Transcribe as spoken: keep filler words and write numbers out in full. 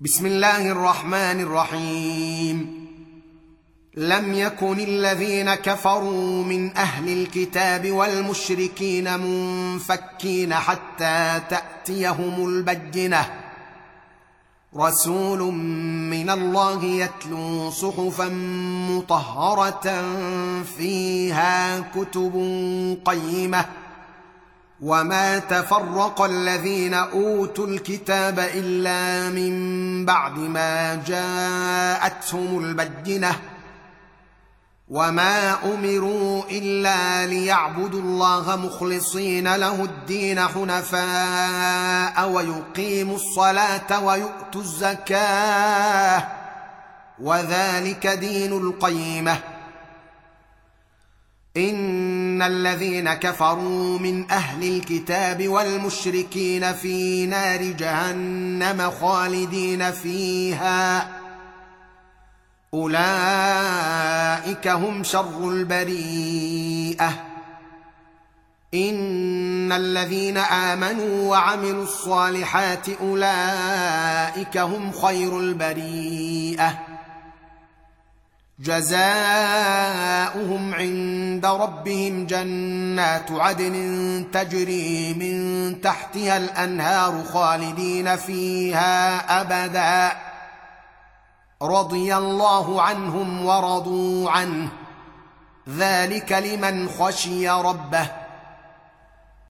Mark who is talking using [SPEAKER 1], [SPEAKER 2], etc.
[SPEAKER 1] بسم الله الرحمن الرحيم. لم يكن الذين كفروا من أهل الكتاب والمشركين منفكين حتى تأتيهم البينة، رسول من الله يتلو صحفا مطهرة فيها كتب قيمة، وما تفرق الذين أوتوا الكتاب إلا من بعد ما جاءتهم البينة، وما أمروا إلا ليعبدوا الله مخلصين له الدين حنفاء ويقيموا الصلاة ويؤتوا الزكاة، وذلك دين القيمة. إن الذين كفروا من أهل الكتاب والمشركين في نار جهنم خالدين فيها، أولئك هم شر البريئة. إن الذين آمنوا وعملوا الصالحات أولئك هم خير البريئة، جزاؤهم عند ربهم جنات عدن تجري من تحتها الأنهار خالدين فيها أبدا، رضي الله عنهم ورضوا عنه، ذلك لمن خشي ربه.